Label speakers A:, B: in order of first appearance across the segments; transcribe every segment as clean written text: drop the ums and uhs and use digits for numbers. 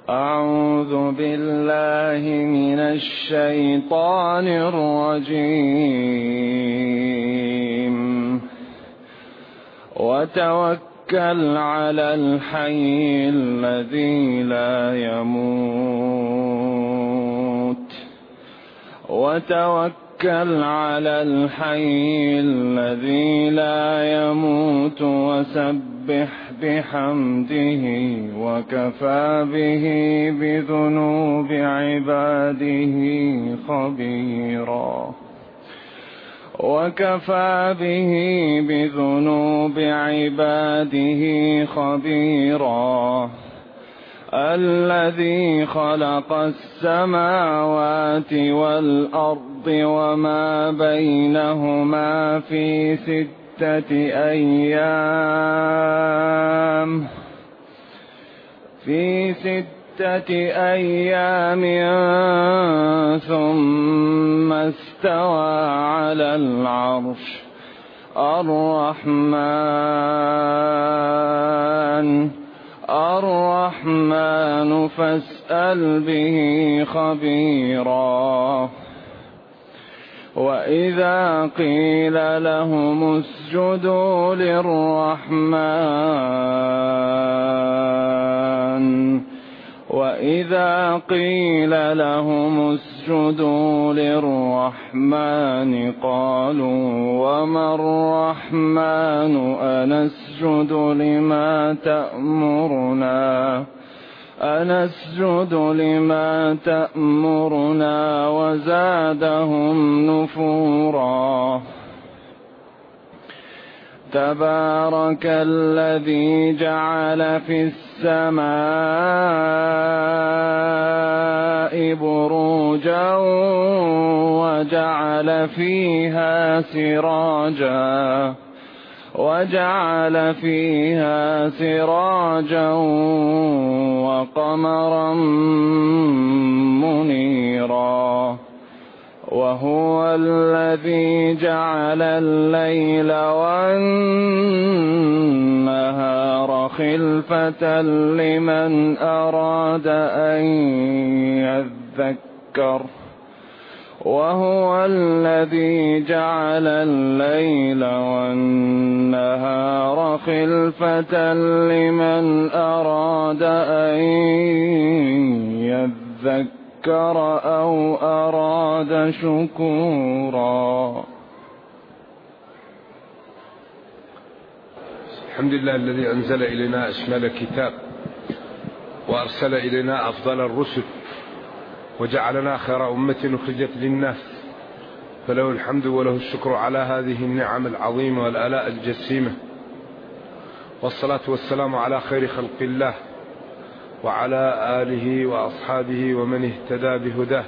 A: أعوذ بالله من الشيطان الرجيم. وتوكل على الحي الذي لا يموت وتوكل على الحي الذي لا يموت وسبح بحمده وكفى به بذنوب عباده خبيرا. الذي خلق السماوات والأرض وما بينهما في 6 أيام ثم استوى على العرش. الرحمن فاسأل به خبيرا. وإذا قيل لهم اسجدوا للرحمن قالوا وما الرحمن أنسجد لما تأمرنا وزادهم نفورا. تبارك الذي جعل في السماء بروجا وجعل فيها سراجا وقمرا منيرا. وهو الذي جعل الليل والنهار خلفة لمن أراد أن يذكر. أو أراد شكورا.
B: الحمد لله الذي أنزل إلينا أشمل كتاب وأرسل إلينا أفضل الرسل وجعلنا خير أمة أخرجت للناس، فله الحمد وله الشكر على هذه النعم العظيمة والآلاء الجسيمة. والصلاة والسلام على خير خلق الله وعلى آله وأصحابه ومن اهتدى بهداه.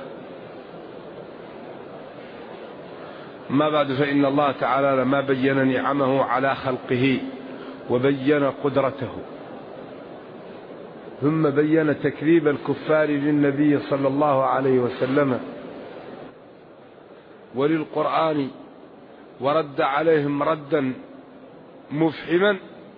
B: ما بعد، فإن الله تعالى لما بين نعمه على خلقه وبين قدرته، ثم بين تكذيب الكفار للنبي صلى الله عليه وسلم وللقرآن ورد عليهم ردا مفحما،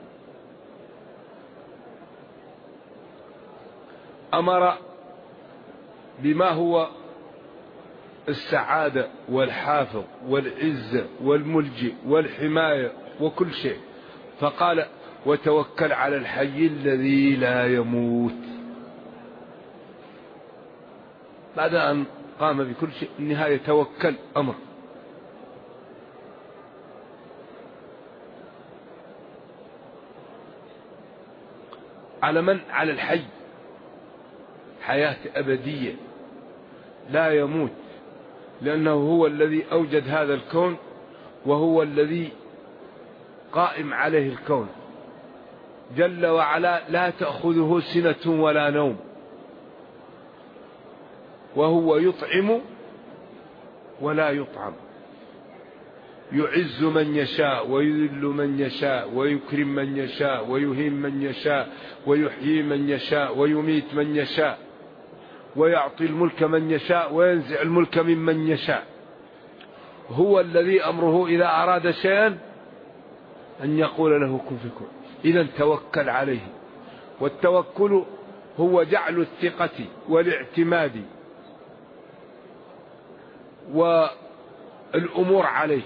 B: أمر بما هو السعادة والحافظ والعزة والملجئ والحماية وكل شيء، فقال وتوكل على الحي الذي لا يموت. بعد أن قام بكل شيء النهاية توكل أمر. على من؟ على الحي، حياة أبدية لا يموت، لأنه هو الذي أوجد هذا الكون وهو الذي قائم عليه الكون جل وعلا، لا تأخذه سنة ولا نوم، وهو يطعم ولا يطعم، يعز من يشاء ويذل من يشاء ويكرم من يشاء ويهين من يشاء ويحيي من يشاء ويميت من يشاء ويعطي الملك من يشاء وينزع الملك ممن يشاء. هو الذي أمره إذا أراد شيئا أن يقول له كن فيكون. إذن توكل عليه. والتوكل هو جعل الثقة والاعتماد والأمور عليه.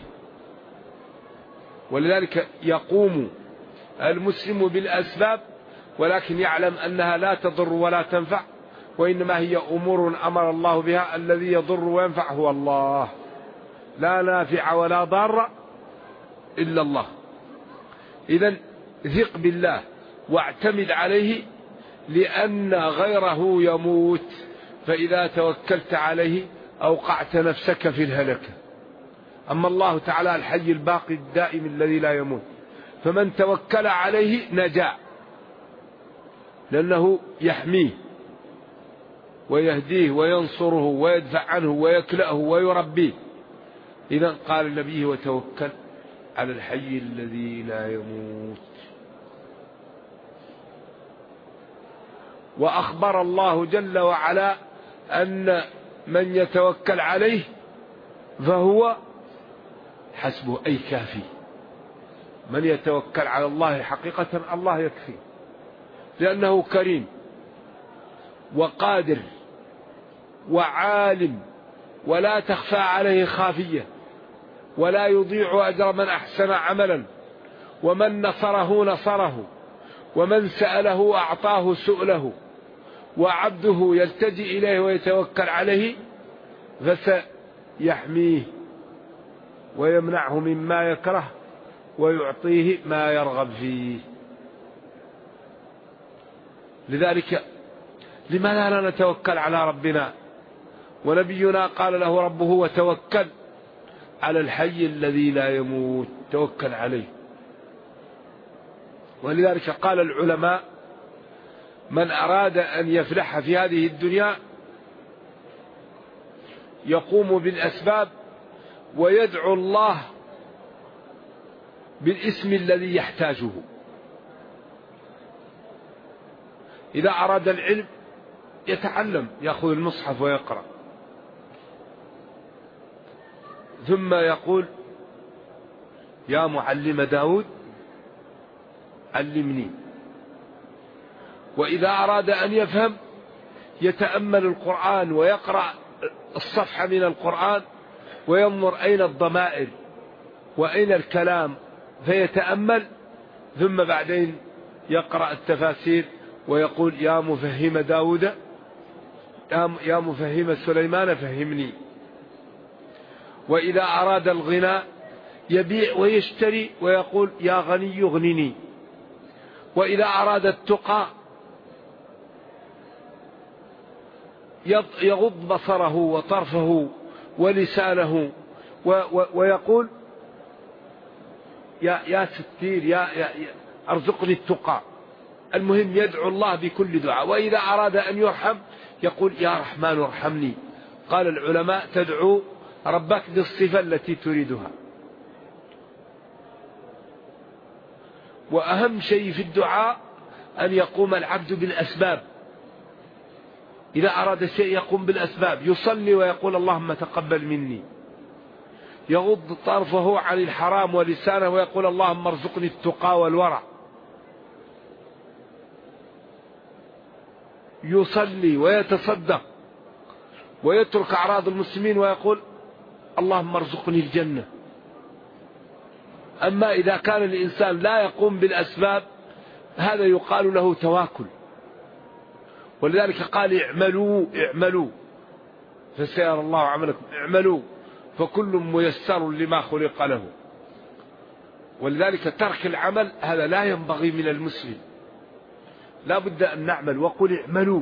B: ولذلك يقوم المسلم بالأسباب، ولكن يعلم أنها لا تضر ولا تنفع، وإنما هي أمور أمر الله بها. الذي يضر وينفع هو الله، لا نافع ولا ضار إلا الله. إذن ثق بالله واعتمد عليه، لأن غيره يموت، فإذا توكلت عليه أوقعت نفسك في الهلكة. أما الله تعالى الحي الباقي الدائم الذي لا يموت، فمن توكل عليه نجا، لأنه يحميه ويهديه وينصره ويدفع عنه ويكلأه ويربيه. إذن قال النبي: وتوكل على الحي الذي لا يموت. وأخبر الله جل وعلا أن من يتوكل عليه فهو حسبه، أي كافي. من يتوكل على الله حقيقة الله يكفي، لأنه كريم وقادر وعالم، ولا تخفى عليه خافية، ولا يضيع أجر من أحسن عملا، ومن نصره نصره، ومن سأله أعطاه سؤله، وعبده يلتجئ إليه ويتوكل عليه فسيحميه ويمنعه مما يكره ويعطيه ما يرغب فيه. لذلك لماذا لا نتوكل على ربنا؟ ونبينا قال له ربه: وتوكل على الحي الذي لا يموت، توكل عليه. ولذلك قال العلماء: من أراد أن يفلح في هذه الدنيا يقوم بالأسباب ويدعو الله بالاسم الذي يحتاجه. إذا أراد العلم يتعلم، يأخذ المصحف ويقرأ، ثم يقول: يا معلم داود علمني. وإذا أراد أن يفهم يتأمل القرآن ويقرأ الصفحة من القرآن وينظر أين الضمائر وأين الكلام فيتأمل، ثم بعدين يقرأ التفاسير ويقول: يا مفهم داود، يا مفهم سليمان فهمني. وإذا أراد الغنى يبيع ويشتري ويقول: يا غني اغنني. وإذا أراد التقى يغض بصره وطرفه ولسانه ويقول: يا ستير، يا أرزقني التقى. المهم يدعو الله بكل دعاء. وإذا أراد أن يرحم يقول: يا رحمن ارحمني. قال العلماء: تدعو ربك بالصفة التي تريدها. وأهم شيء في الدعاء أن يقوم العبد بالأسباب. إذا أراد شيء يقوم بالأسباب، يصلي ويقول: اللهم تقبل مني. يغض طرفه عن الحرام ولسانه ويقول: اللهم ارزقني التقى والورع. يصلي ويتصدق ويترك أعراض المسلمين ويقول: اللهم ارزقني الجنة. أما إذا كان الإنسان لا يقوم بالأسباب هذا يقال له تواكل. ولذلك قال: اعملوا اعملوا فسيرى الله عملكم، اعملوا فكل ميسر لما خلق له. ولذلك ترك العمل هذا لا ينبغي من المسلم، لا بد أن نعمل. وقل اعملوا.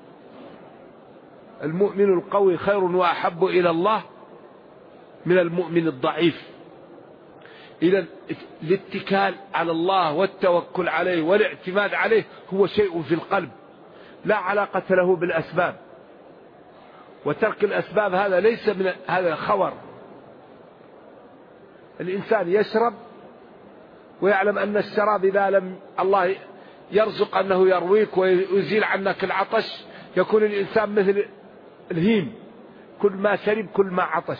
B: المؤمن القوي خير وأحب إلى الله من المؤمن الضعيف. إذا الاتكال على الله والتوكل عليه والاعتماد عليه هو شيء في القلب، لا علاقة له بالأسباب. وترك الأسباب هذا ليس من هذا خور. الإنسان يشرب ويعلم أن الشراب إذا لم الله يرزق أنه يرويك ويزيل عنك العطش يكون الإنسان مثل الهيم، كل ما شرب كل ما عطش.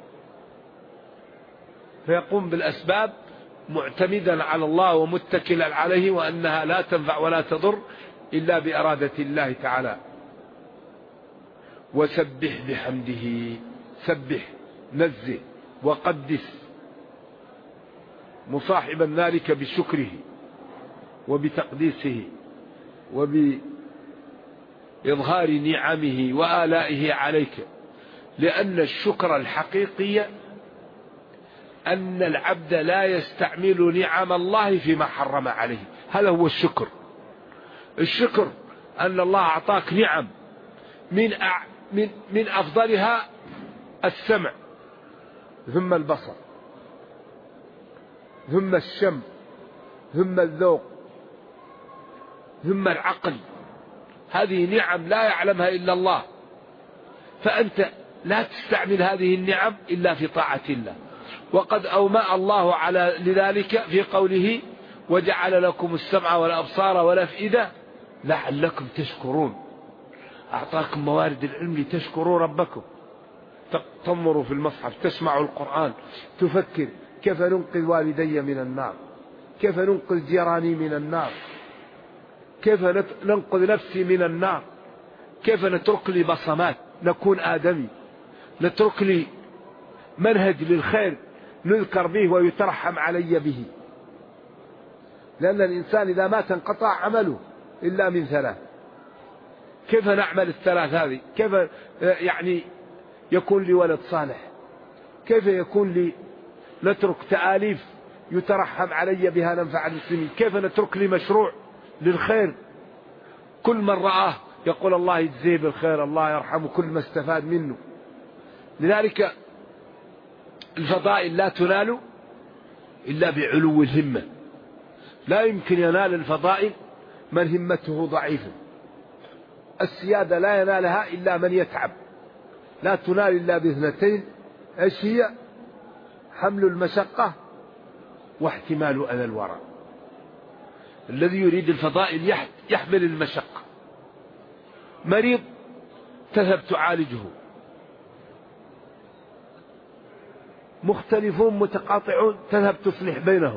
B: فيقوم بالأسباب معتمدا على الله ومتكلا عليه، وأنها لا تنفع ولا تضر إلا بإرادة الله تعالى. وسبح بحمده، سبح، نزه وقدس، مصاحبا ذلك بشكره وبتقديسه وبإظهار نعمه وآلائه عليك. لأن الشكر الحقيقي أن العبد لا يستعمل نعم الله فيما حرم عليه، هذا هو الشكر. الشكر أن الله أعطاك نعم، من أفضلها السمع، ثم البصر، ثم الشم، ثم الذوق، ثم العقل. هذه نعم لا يعلمها إلا الله، فأنت لا تستعمل هذه النعم إلا في طاعة الله. وقد أومأ الله على لذلك في قوله: وجعل لكم السمع والأبصار والأفئدة لعلكم تشكرون. أعطاكم موارد العلم لتشكروا ربكم. تنظروا في المصحف، تسمعوا القرآن، تفكر كيف ننقذ والدي من النار، كيف ننقذ جيراني من النار، كيف ننقذ نفسي من النار، كيف نترك لي بصمات، نكون آدمي، نترك لي منهج للخير نذكر به ويترحم علي به. لأن الإنسان إذا مات انقطع عمله إلا من ثلاث. كيف نعمل الثلاث هذه؟ كيف يعني يكون لي ولد صالح؟ كيف يكون لي نترك تآليف يترحم علي بها ننفع المسلمين؟ كيف نترك لي مشروع للخير كل من رآه يقول الله يجزيه بالخير، الله يرحمه، كل ما استفاد منه. لذلك الفضائل لا تنال إلا بعلو الهمة. لا يمكن ينال الفضائل من همته ضعيفة. السيادة لا ينالها إلا من يتعب. لا تنال إلا باثنتين، ايش هي؟ حمل المشقة واحتمال أذى الورى. الذي يريد الفضائل يحمل المشقة. مريض تذهب تعالجه، مختلفون متقاطعون تذهب تصلح بينهم،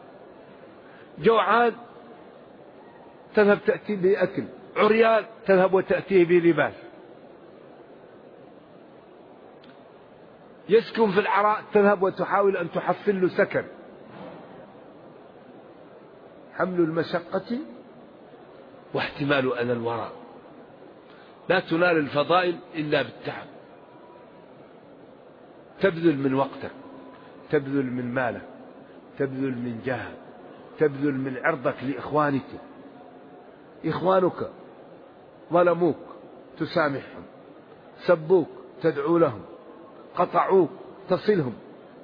B: جوعان تذهب تأتي بأكل، عريان تذهب وتأتيه بلباس، يسكن في العراء تذهب وتحاول أن تحصل له سكن. حمل المشقة واحتمال أذى الورى. لا تنال الفضائل إلا بالتعب. تبذل من وقتك، تبذل من مالك، تبذل من جاهك، تبذل من عرضك لإخوانك. إخوانك ظلموك تسامحهم، سبوك تدعو لهم، قطعوك تصلهم.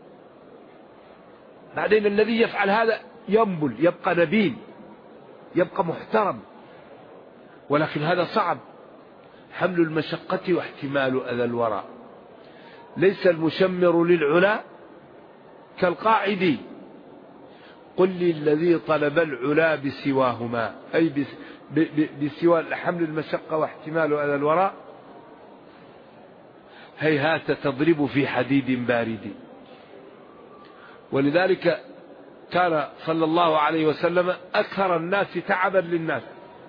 B: بعدين الذي يفعل هذا ينبل، يبقى نبيل، يبقى محترم. ولكن هذا صعب. حمل المشقة واحتمال أذى الورى. ليس المشمر للعلا كالقاعد، قل لي الذي طلب العلا بسواهما، أي بسوى حمل المشقة واحتمال أذى الورى. هيهات تضرب في حديد بارد. ولذلك كان صلى الله عليه وسلم أكثر الناس تعبا للناس.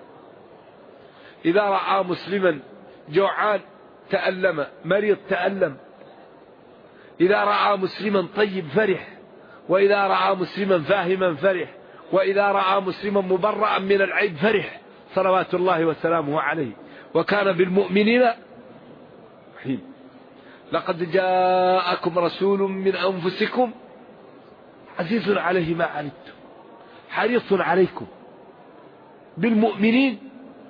B: إذا رأى مسلما جوعان تألم، مريض تألم. إذا رأى مسلما طيب فرح، وإذا رأى مسلما فاهما فرح، وإذا رأى مسلما مبرأ من العيب فرح، صلوات الله وسلامه عليه. وكان بالمؤمنين رحيم. لقد جاءكم رسول من أنفسكم عزيز عليه ما عنتم حريص عليكم بالمؤمنين.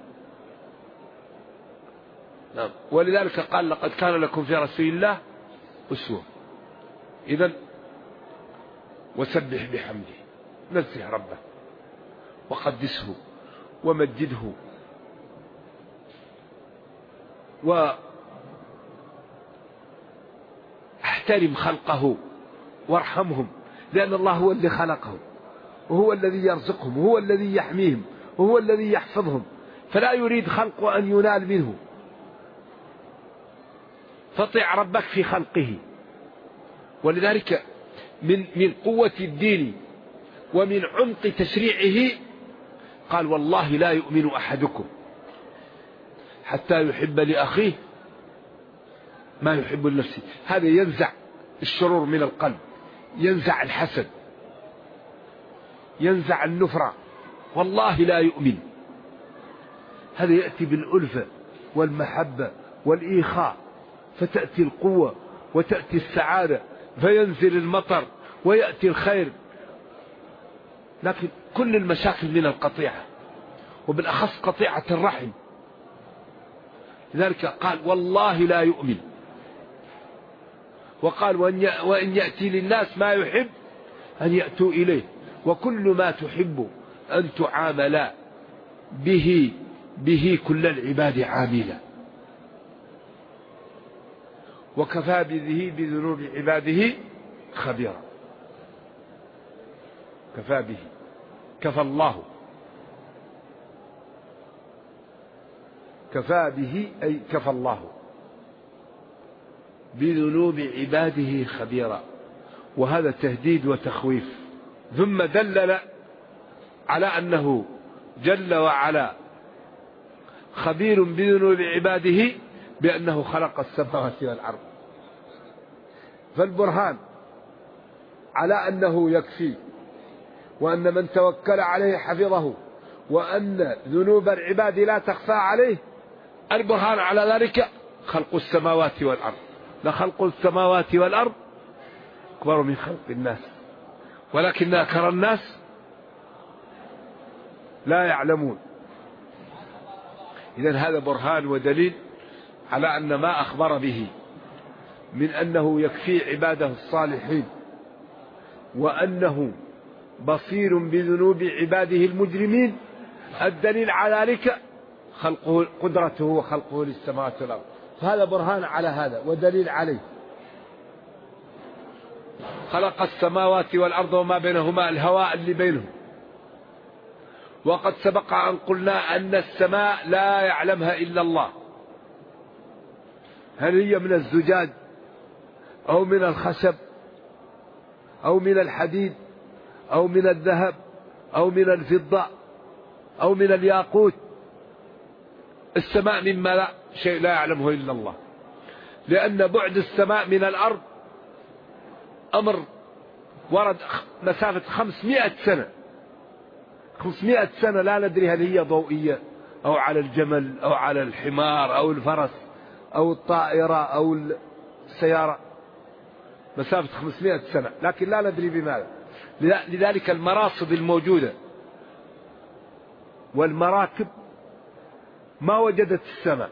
B: نعم. ولذلك قال: لقد كان لكم في رسول الله أسوة. إذن وسبح بحمده، نزه ربه وقدسه ومجده واحترم خلقه وارحمهم، لأن الله هو اللي خلقهم، وهو الذي يرزقهم، وهو الذي يحميهم، وهو الذي يحفظهم. فلا يريد خلق أن ينال منه. فطع ربك في خلقه. ولذلك من قوة الدين ومن عمق تشريعه قال والله لا يؤمن أحدكم حتى يحب لأخيه ما يحب لنفسه. هذا ينزع الشرور من القلب، ينزع الحسد، ينزع النفرة. والله لا يؤمن. هذا يأتي بالألفة والمحبة والإيخاء، فتأتي القوة وتأتي السعادة، فينزل المطر ويأتي الخير. لكن كل المشاكل من القطيعة، وبالأخص قطيعة الرحم. لذلك قال والله لا يؤمن. وقال وإن يأتي للناس ما يحب أن يأتوا إليه، وكل ما تحب أن تعامل به كل العباد عاملا، وكفى به بذنوب عباده خبيرا. كفى به، كفى الله، كفى به أي كفى الله بذنوب عباده خبيرا. وهذا تهديد وتخويف. ثم دلل على أنه جل وعلا خبير بذنوب عباده بأنه خلق السماوات والأرض. فالبرهان على أنه يكفي، وأن من توكل عليه حفظه، وأن ذنوب العباد لا تخفى عليه. البرهان على ذلك خلق السماوات والأرض. لخلق السماوات والأرض أكبر من خلق الناس ولكن أكثر الناس لا يعلمون. إذن هذا برهان ودليل على أن ما أخبر به من أنه يكفي عباده الصالحين، وأنه بصير بذنوب عباده المجرمين، الدليل على ذلك خلقه، قدرته وخلقه للسماوات والأرض. فهذا برهان على هذا ودليل عليه. خلق السماوات والأرض وما بينهما، الهواء اللي بينهم. وقد سبق أن قلنا أن السماء لا يعلمها إلا الله. هل هي من الزجاج أو من الخشب أو من الحديد أو من الذهب أو من الفضة أو من الياقوت؟ السماء مما لا شيء لا يعلمه إلا الله، لأن بعد السماء من الأرض أمر ورد مسافة 500 سنة. 500 سنة لا ندري هل هي ضوئية أو على الجمل أو على الحمار أو الفرس أو الطائرة أو السيارة. مسافة 500 سنة، لكن لا ندري بماذا. لذلك المراصد الموجودة والمراكب ما وجدت السماء.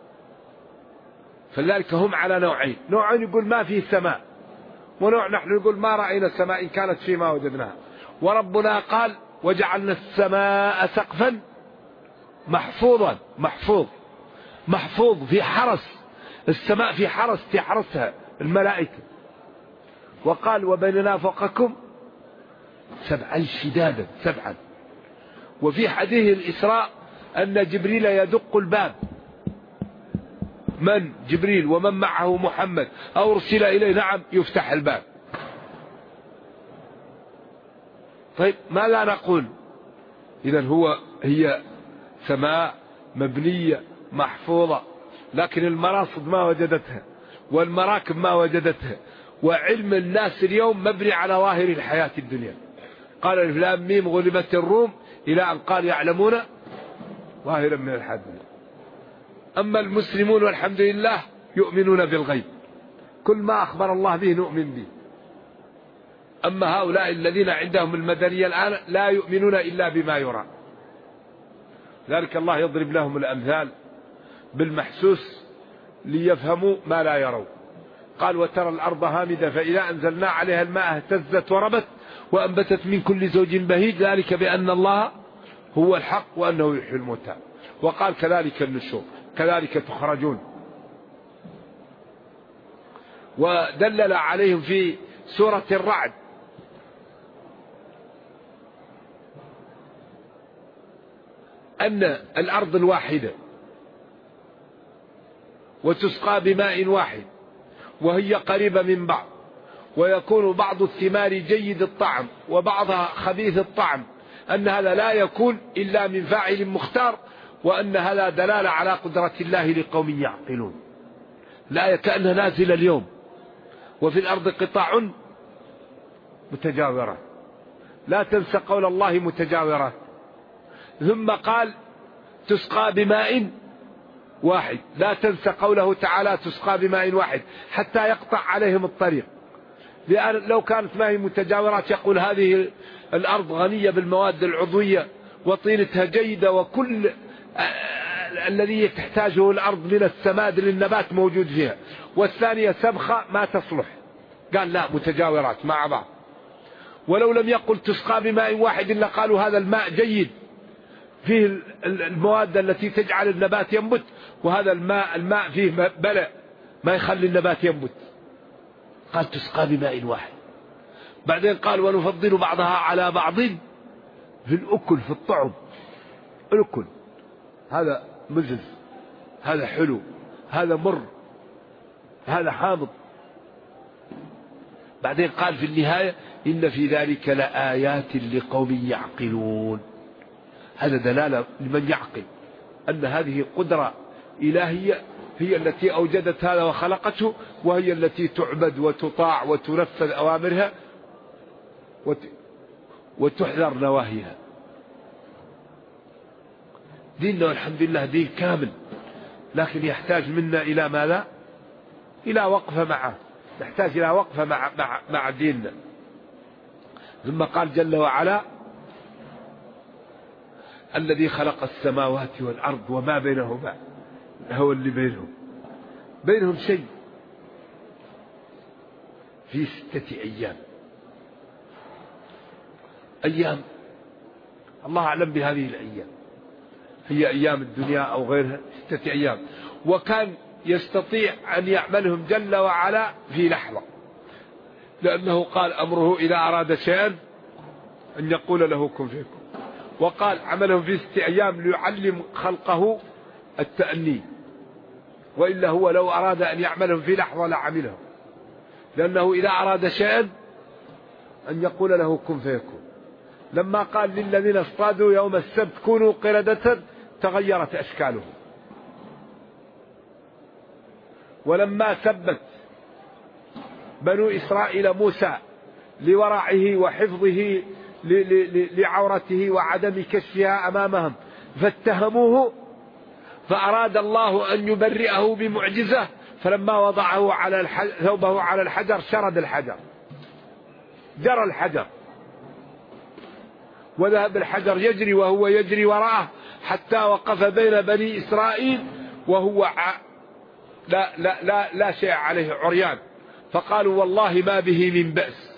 B: فلذلك هم على نوعين: نوع يقول ما في سماء، ونوع نحن نقول ما رأينا سماء إن كانت في ما وجدناها. وربنا قال وجعلنا السماء سقفا محفوظا. محفوظ في حرس. السماء في حرس تحرسها الملائكة. وقال وبنينا فوقكم سبعا شدادا، سبعا. وفي حديث الإسراء أن جبريل يدق الباب. من جبريل ومن معه محمد أو أرسل إليه، نعم، يفتح الباب. طيب ماذا نقول؟ إذن هي سماء مبنية محفوظة، لكن المراصد ما وجدتها والمراكب ما وجدتها. وعلم الناس اليوم مبني على ظاهر الحياة الدنيا. قال الف لام ميم غلبت الروم إلى أن قال يعلمون ظاهرا من الحياة الدنيا. أما المسلمون والحمد لله يؤمنون بالغيب، كل ما أخبر الله به نؤمن به. أما هؤلاء الذين عندهم المدنية الآن لا يؤمنون إلا بما يرى. ذلك الله يضرب لهم الأمثال بالمحسوس ليفهموا ما لا يروا. قال وترى الأرض هامدة فإذا أنزلنا عليها الماء اهتزت وربت وأنبتت من كل زوج بهيج، ذلك بأن الله هو الحق وأنه يحيي الموتى. وقال كذلك النشور، كذلك تخرجون. ودلل عليهم في سورة الرعد أن الأرض الواحدة وتسقى بماء واحد وهي قريبة من بعض، ويكون بعض الثمار جيد الطعم وبعضها خبيث الطعم. أن هذا لا يكون إلا من فاعل مختار، وأن هذا دلالة على قدرة الله لقوم يعقلون. الآية كأنها نازلة اليوم. وفي الأرض قطاع متجاورة، لا تنسى قول الله متجاورة. ثم قال تسقى بماء واحد، لا تنسى قوله تعالى تسقى بماء واحد حتى يقطع عليهم الطريق. لأن لو كانت ما هي متجاورات يقول هذه الأرض غنية بالمواد العضوية وطينتها جيدة وكل الذي تحتاجه الأرض من السماد للنبات موجود فيها، والثانية سبخة ما تصلح. قال لا، متجاورات مع بعض. ولو لم يقل تسقى بماء واحد إلا قالوا هذا الماء جيد فيه المواد التي تجعل النبات ينبت، وهذا الماء فيه بلع ما يخلي النبات ينبت. قال تسقى بماء واحد. بعدين قال ونفضل بعضها على بعض في الأكل، في الطعم. الأكل هذا مزز، هذا حلو، هذا مر، هذا حامض. بعدين قال في النهاية إن في ذلك لآيات لقوم يعقلون. هذا دلالة لمن يعقل أن هذه قدرة إلهية هي التي أوجدت هذا وخلقته، وهي التي تعبد وتطاع وتنفذ أوامرها وتحذر نواهيها. ديننا والحمد لله دين كامل، لكن يحتاج منا إلى ماذا؟ إلى وقفة معه، نحتاج إلى وقفة مع ديننا. ثم قال جل وعلا الذي خلق السماوات والأرض وما بينهما، هو اللي بينهم شيء في 6 أيام. أيام الله أعلم بهذه الأيام، هي أيام الدنيا أو غيرها، 6 أيام. وكان يستطيع أن يعملهم جل وعلا في لحظة، لأنه قال أمره إذا أراد شيئا أن يقول له كن فيكون. وقال عملهم في 6 أيام ليعلم خلقه التأني، وإلا هو لو أراد أن يعملهم في لحظة لعملهم، لأنه إذا أراد شيئا أن يقول له كن فيكون. لما قال للذين اصطادوا يوم السبت كونوا قردة تغيرت أشكالهم. ولما ثبت بنو إسرائيل موسى لورعه وحفظه لعورته وعدم كشفها أمامهم فاتهموه، فأراد الله أن يبرئه بمعجزة، فلما وضعه على ثوبه على الحجر شرد الحجر، جرى الحجر، وذهب الحجر يجري وهو يجري وراءه حتى وقف بين بني إسرائيل وهو لا شيء عليه، عريان. فقالوا والله ما به من بأس.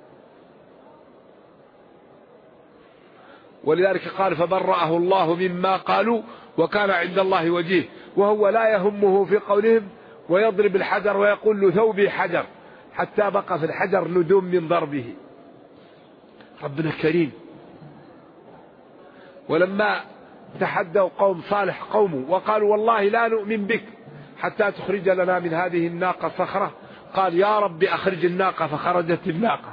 B: ولذلك قال فبرأه الله مما قالوا وكان عند الله وجيه. وهو لا يهمه في قولهم، ويضرب الحجر ويقول له ثوبي حجر، حتى بقى في الحجر ندوم من ضربه. ربنا كريم. ولما تحدوا قوم صالح قومه وقالوا والله لا نؤمن بك حتى تخرج لنا من هذه الناقة صخرة، قال يا رب أخرج الناقة، فخرجت الناقة.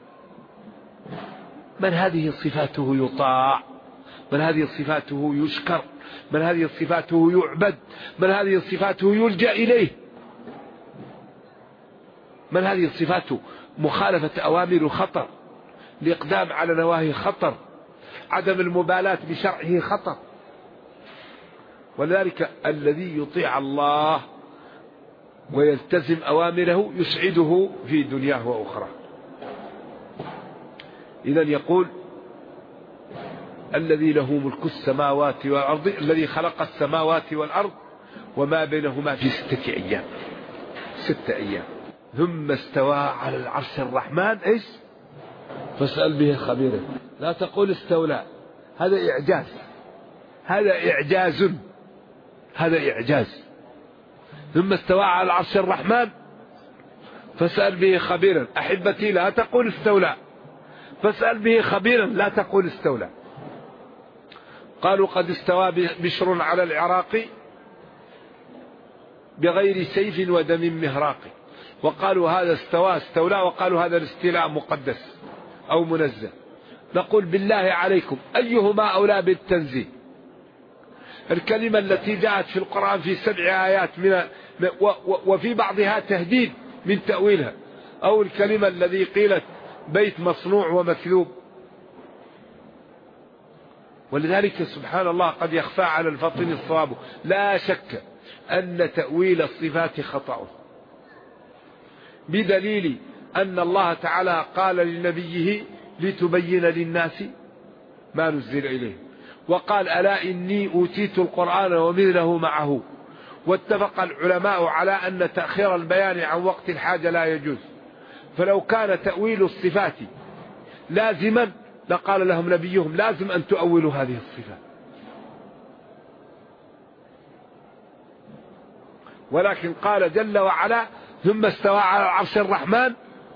B: من هذه صفاته يطاع، من هذه صفاته يشكر، من هذه صفاته يعبد، من هذه صفاته يلجأ إليه، من هذه صفاته مخالفة أوامر خطر، الإقدام على نواهي خطر، عدم المبالاة بشرعه خطر. ولذلك الذي يطيع الله ويلتزم أوامره يسعده في دنياه وأخرى. إذن يقول الذي له ملك السماوات والأرض، الذي خلق السماوات والأرض وما بينهما في 6 أيام، 6 أيام. ثم استوى على العرش الرحمن إيش؟ فاسأل به خبيرا. لا تقول استولى، هذا إعجاز، هذا إعجاز، هذا إعجاز. ثم استوى على العرش الرحمن فاسأل به خبيرا. أحبتي لا تقول استولى، فاسأل به خبيرا، لا تقول استولى. قالوا قد استوى بشر على العراق بغير سيف ودم مهراق. وقالوا هذا استولى، وقالوا هذا الاستيلاء مقدس أو منزه. نقول بالله عليكم أيهما أولى بالتنزيه؟ الكلمة التي جاءت في القرآن في 7 آيات وفي بعضها تهديد من تأويلها، أو الكلمة الذي قيلت بيت مصنوع ومكذوب؟ ولذلك سبحان الله قد يخفى على الفطن الصواب. لا شك أن تأويل الصفات خطأ، بدليل أن الله تعالى قال لنبيه لتبين للناس ما نزل إليه، وقال ألا إني أوتيت القرآن ومثله معه. واتفق العلماء على أن تأخير البيان عن وقت الحاجة لا يجوز، فلو كان تأويل الصفات لازما لقال لهم نبيهم لازم أن تؤولوا هذه الصفات، ولكن قال جل وعلا ثم استوى على العرش الرحمن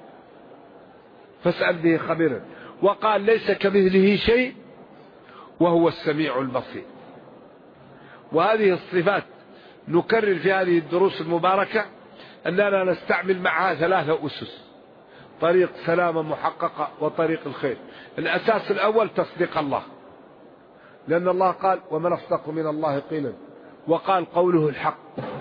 B: فاسأل به خبيرا، وقال ليس كمثله شيء وهو السميع البصير. وهذه الصفات نكرر في هذه الدروس المباركة أننا نستعمل معها 3 أسس: طريق سلامة محققة وطريق الخير. الأساس الأول تصديق الله، لأن الله قال ومن أصدق من الله قيلا، وقال قوله الحق.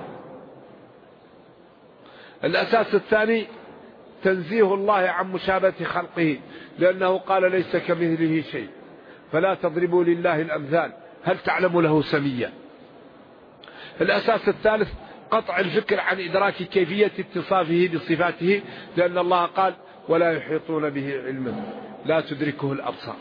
B: الأساس الثاني تنزيه الله عن مشابهة خلقه، لأنه قال ليس كمثله شيء، فلا تضربوا لله الأمثال هل تعلم له سميا. الأساس الثالث قطع الفكر عن إدراك كيفية اتصافه بصفاته، لأن الله قال ولا يحيطون به علما لا تدركه الأبصار.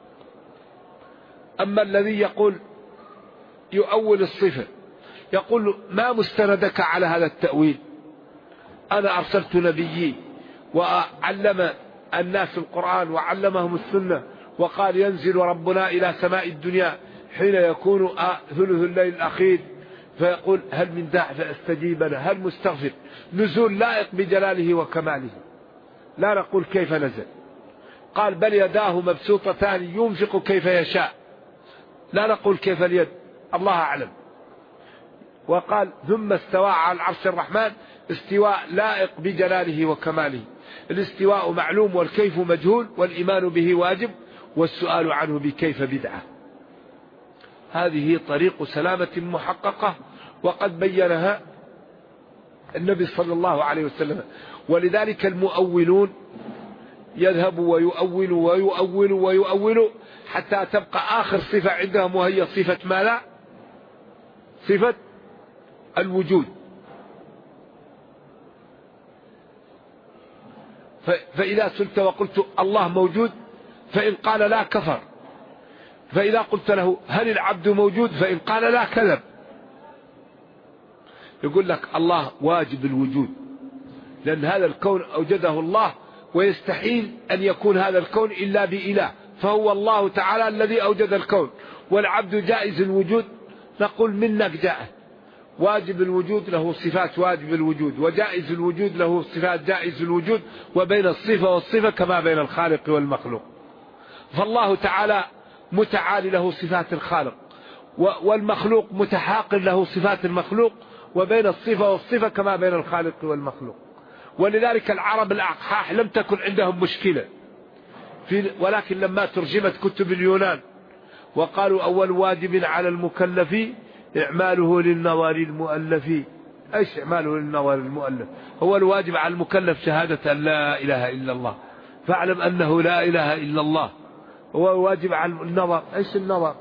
B: أما الذي يقول يؤول الصفة يقول ما مستندك على هذا التأويل؟ أنا أرسلت نبيي وعلم الناس القرآن وعلمهم السنة، وقال ينزل ربنا إلى سماء الدنيا حين يكون ثلث الليل الأخير فيقول هل من داع فاستجيب له، هل مستغفر، نزول لائق بجلاله وكماله. لا نقول كيف نزل، قال بل يداه مبسوطتان ينفق كيف يشاء، لا نقول كيف اليد، الله أعلم. وقال ثم استوى على العرش الرحمن استواء لائق بجلاله وكماله. الاستواء معلوم والكيف مجهول، والإيمان به واجب، والسؤال عنه بكيف بدعة. هذه طريق سلامة محققة، وقد بينها النبي صلى الله عليه وسلم. ولذلك المؤولون يذهبوا ويؤولوا ويؤولوا ويؤولوا حتى تبقى آخر صفة عندهم، وهي صفة ما لا، صفة الوجود. فإذا سلت وقلت الله موجود فإن قال لا كفر، فإذا قلت له هل العبد موجود فإن قال لا كذب. يقول لك الله واجب الوجود، لأن هذا الكون أوجده الله، ويستحيل أن يكون هذا الكون إلا بإله، فهو الله تعالى الذي أوجد الكون. والعبد جائز الوجود، نقول منك جاء. واجب الوجود له صفات واجب الوجود، وجائز الوجود له صفات جائز الوجود، وبين الصفة والصفة كما بين الخالق والمخلوق. فالله تعالى متعالي له صفات الخالق، والمخلوق متحاقر له صفات المخلوق، وبين الصفة والصفة كما بين الخالق والمخلوق. ولذلك العرب الأقحاح لم تكن عندهم مشكلة ولكن لما ترجمت كتب اليونان وقالوا أول واجب على المكلف إعماله للنظر المؤلف. إيش إعماله للنظر المؤلف؟ هو الواجب على المكلف شهادة أن لا إله إلا الله، فاعلم أنه لا إله إلا الله. هو الواجب على النظر. إيش النظر؟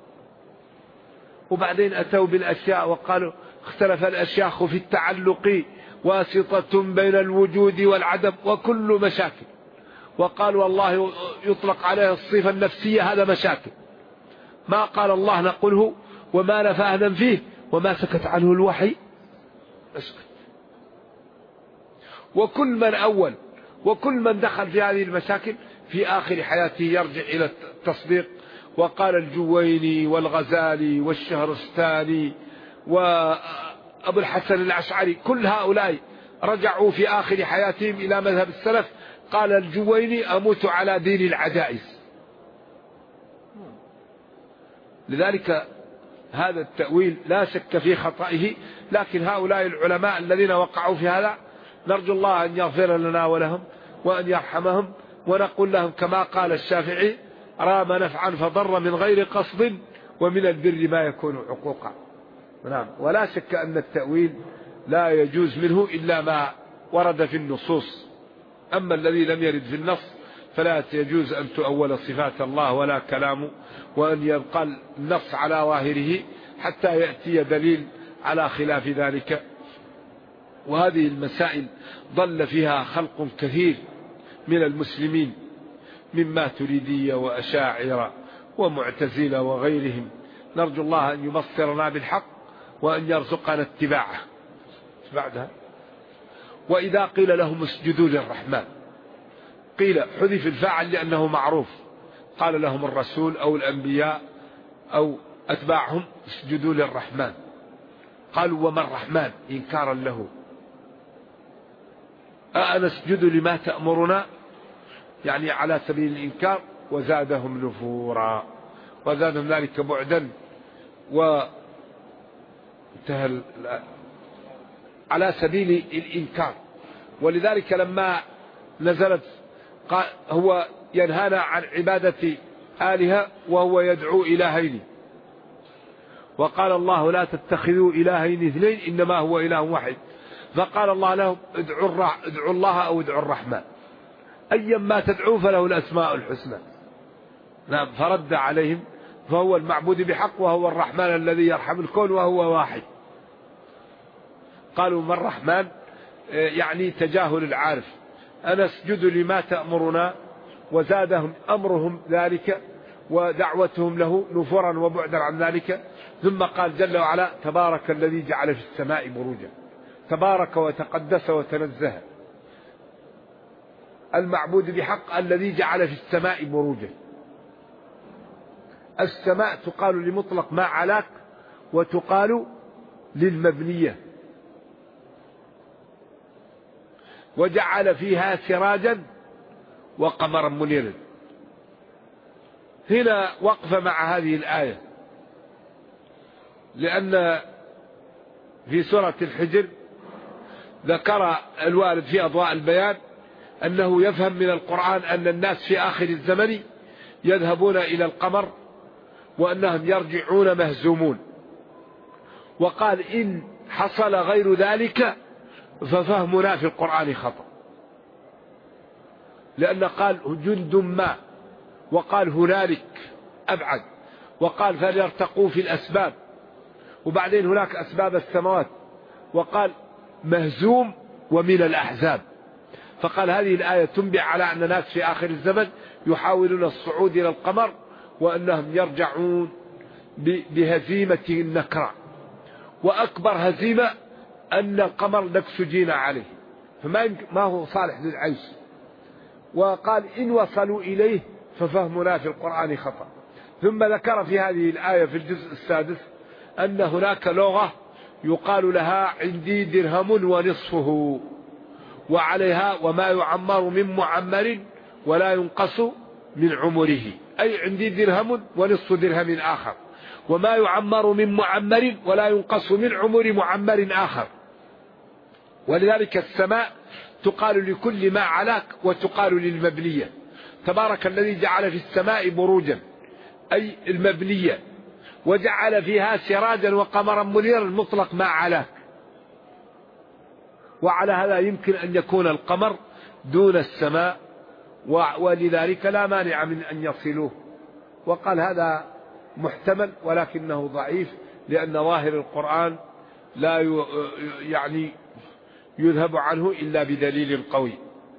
B: وبعدين أتوا بالأشياء وقالوا اختلف الأشياخ في التعلق واسطة بين الوجود والعدم وكل مشاكل، وقالوا والله يطلق عليه الصفة النفسية، هذا مشاكل. ما قال الله نقوله، وما نفاه ننفيه، وما سكت عنه الوحي اسكت. وكل من أول وكل من دخل في هذه المشاكل في آخر حياته يرجع إلى التصديق. وقال الجويني والغزالي والشهرستاني وأبو الحسن الأشعري، كل هؤلاء رجعوا في آخر حياتهم إلى مذهب السلف. قال الجويني أموت على دين العجائز. لذلك هذا التأويل لا شك في خطئه، لكن هؤلاء العلماء الذين وقعوا في هذا نرجو الله أن يغفر لنا ولهم وأن يرحمهم، ونقول لهم كما قال الشافعي رام نفعا فضر من غير قصد، ومن البر ما يكون عقوقا. نعم. ولا شك أن التأويل لا يجوز منه إلا ما ورد في النصوص، أما الذي لم يرد في النص فلا يجوز أن تؤول صفات الله ولا كلامه، وأن يبقى النص على ظاهره حتى يأتي دليل على خلاف ذلك. وهذه المسائل ضل فيها خلق كثير من المسلمين من ماتريدية وأشاعرة ومعتزلة وغيرهم. نرجو الله أن يبصرنا بالحق وأن يرزقنا اتباعه. بعدها وإذا قيل لهم اسجدوا للرحمن، قيل حذف الفاعل لأنه معروف، قال لهم الرسول أو الأنبياء أو أتباعهم اسجدوا للرحمن، قالوا وما الرحمن إنكارا له، أنسجد لما تأمرنا، يعني على سبيل الإنكار. وزادهم نفورا، وزادهم ذلك بعدا على سبيل الإنكار. ولذلك لما نزلت هو ينهانا عن عبادة آلهة وهو يدعو إلهين، وقال الله لا تتخذوا إلهين اثنين إنما هو إله واحد، فقال الله لهم ادعوا الله أو ادعوا الرحمن أيما تدعوا فله الأسماء الحسنى. نعم. فرد عليهم فهو المعبود بحق وهو الرحمن الذي يرحم الكون وهو واحد. قالوا ما الرحمن يعني تجاهل العارف، أنا اسجد لما تأمرنا، وزادهم أمرهم ذلك ودعوتهم له نفورا وبعدا عن ذلك. ثم قال جل وعلا تبارك الذي جعل في السماء بروجا، تبارك وتقدس وتنزه المعبود بحق الذي جعل في السماء بروجا. السماء تقال لمطلق ما علاك وتقال للمبنية. وجعل فيها سراجا وقمرا منيرا. هنا وقفة مع هذه الآية، لأن في سورة الحجر ذكر الوارد في أضواء البيان أنه يفهم من القرآن أن الناس في آخر الزمن يذهبون إلى القمر وأنهم يرجعون مهزومون. وقال إن حصل غير ذلك ففهمنا في القرآن خطأ، لأن قال جند ما، وقال هنالك أبعد، وقال فليرتقوا في الأسباب، وبعدين هناك أسباب السماوات، وقال مهزوم ومن الأحزاب. فقال هذه الآية تنبئ على أن ناس في آخر الزمن يحاولون الصعود إلى القمر وأنهم يرجعون بهزيمة النكرة، وأكبر هزيمة أن القمر نكسجين عليه فما هو صالح للعيش. وقال إن وصلوا إليه ففهمنا في القرآن خطأ. ثم ذكر في هذه الآية في الجزء السادس أن هناك لغة يقال لها عندي درهم ونصفه، وعليها وما يعمر من معمر ولا ينقص من عمره، أي عندي درهم ونصف درهم آخر، وما يعمر من معمر ولا ينقص من عمر معمر آخر. ولذلك السماء تقال لكل ما علاك وتقال للمبنية. تبارك الذي جعل في السماء بروجا أي المبنية، وجعل فيها سراجا وقمرا منيرا مطلق ما علاك. وعلى هذا يمكن أن يكون القمر دون السماء، ولذلك لا مانع من أن يصلوه. وقال هذا محتمل ولكنه ضعيف، لأن ظاهر القرآن لا يعني يذهب عنه إلا بدليل قوي.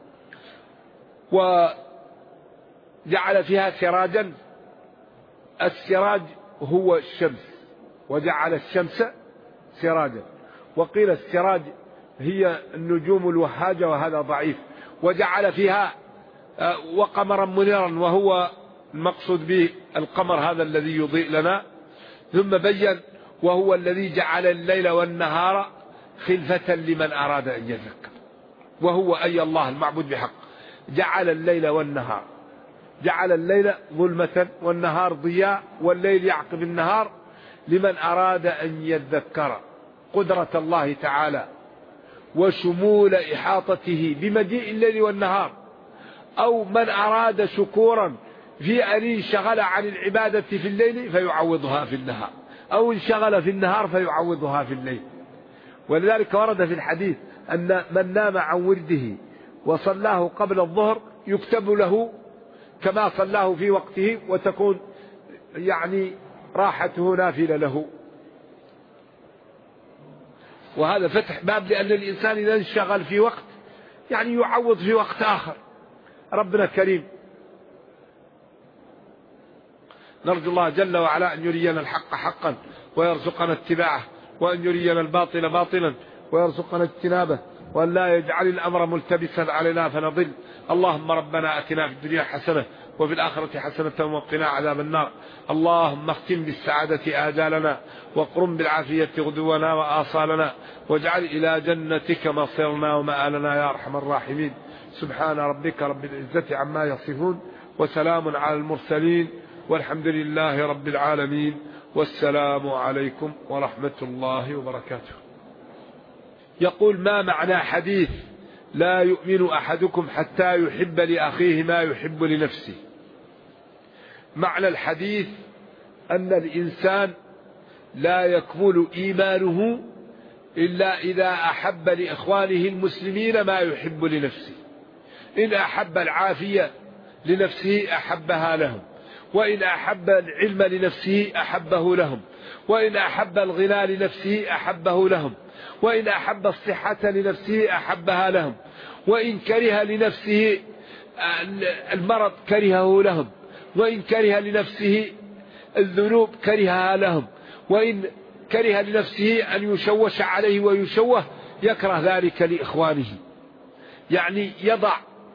B: وجعل فيها سراجا، السراج هو الشمس، وجعل الشمس سراجا. وقيل السراج هي النجوم الوهاجة، وهذا ضعيف. وجعل فيها وقمرا منيرا، وهو المقصود به القمر هذا الذي يضيء لنا. ثم بين وهو الذي جعل الليل والنهار خلفة لمن أراد أن يذكر، وهو أي الله المعبود بحق جعل الليل والنهار، جعل الليل ظلمة والنهار ضياء، والليل يعقب النهار لمن أراد أن يذكر قدرة الله تعالى وشمول إحاطته بمجيء الليل والنهار، أو من أراد شكورا في أن انشغل عن العبادة في الليل فيعوضها في النهار، أو انشغل في النهار فيعوضها في الليل. ولذلك ورد في الحديث أن من نام عن ورده وصلاه قبل الظهر يكتب له كما صلاه في وقته، وتكون يعني راحته نافلة له. وهذا فتح باب، لأن الإنسان إذا انشغل في وقت يعني يعوض في وقت آخر. ربنا كريم. نرجو الله جل وعلا أن يرينا الحق حقا ويرزقنا اتباعه، وأن يرينا الباطل باطلا ويرزقنا اجتنابه، وأن لا يجعل الأمر ملتبسا علينا فنضل. اللهم ربنا أتنا في الدنيا حسنة وفي الآخرة حسنة وقنا عذاب النار. اللهم اختم بالسعادة آجالنا، واقرم بالعافية غدونا وآصالنا، واجعل إلى جنتك مصيرنا ومآلنا يا أرحم الراحمين. سبحان ربك رب العزة عما يصفون، وسلام على المرسلين، والحمد لله رب العالمين، والسلام عليكم ورحمة الله وبركاته. يقول: ما معنى حديث لا يؤمن أحدكم حتى يحب لأخيه ما يحب لنفسه؟ معنى الحديث أن الإنسان لا يكمل إيمانه إلا إذا أحب لإخوانه المسلمين ما يحب لنفسه. إن أحب العافية لنفسه أحبها لهم، وإن أحب العلم لنفسه أحبه لهم، وإن أحب الغنى لنفسه أحبه لهم، وإن أحب الصحة لنفسه أحبها لهم، وإن كره لنفسه المرض كرهه لهم، وإن كره لنفسه الذنوب كرهها لهم، وإن كره لنفسه أن يشوش عليه ويشوه يكره ذلك لإخوانه. يعني يضع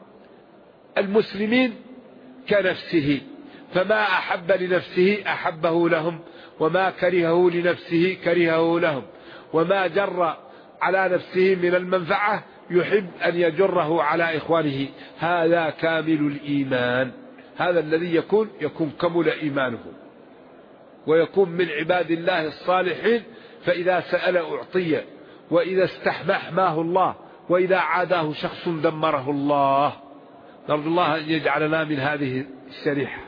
B: المسلمين كنفسه، فما أحب لنفسه أحبه لهم، وما كرهه لنفسه كرهه لهم، وما جر على نفسه من المنفعة يحب أن يجره على إخوانه. هذا كامل الإيمان، هذا الذي يكون كمل إيمانه، ويكون من عباد الله الصالحين. فإذا سأل أعطي، وإذا استحمى حماه الله، وإذا عاداه شخص دمره الله. نرجو الله أن يجعلنا من هذه الشريحة.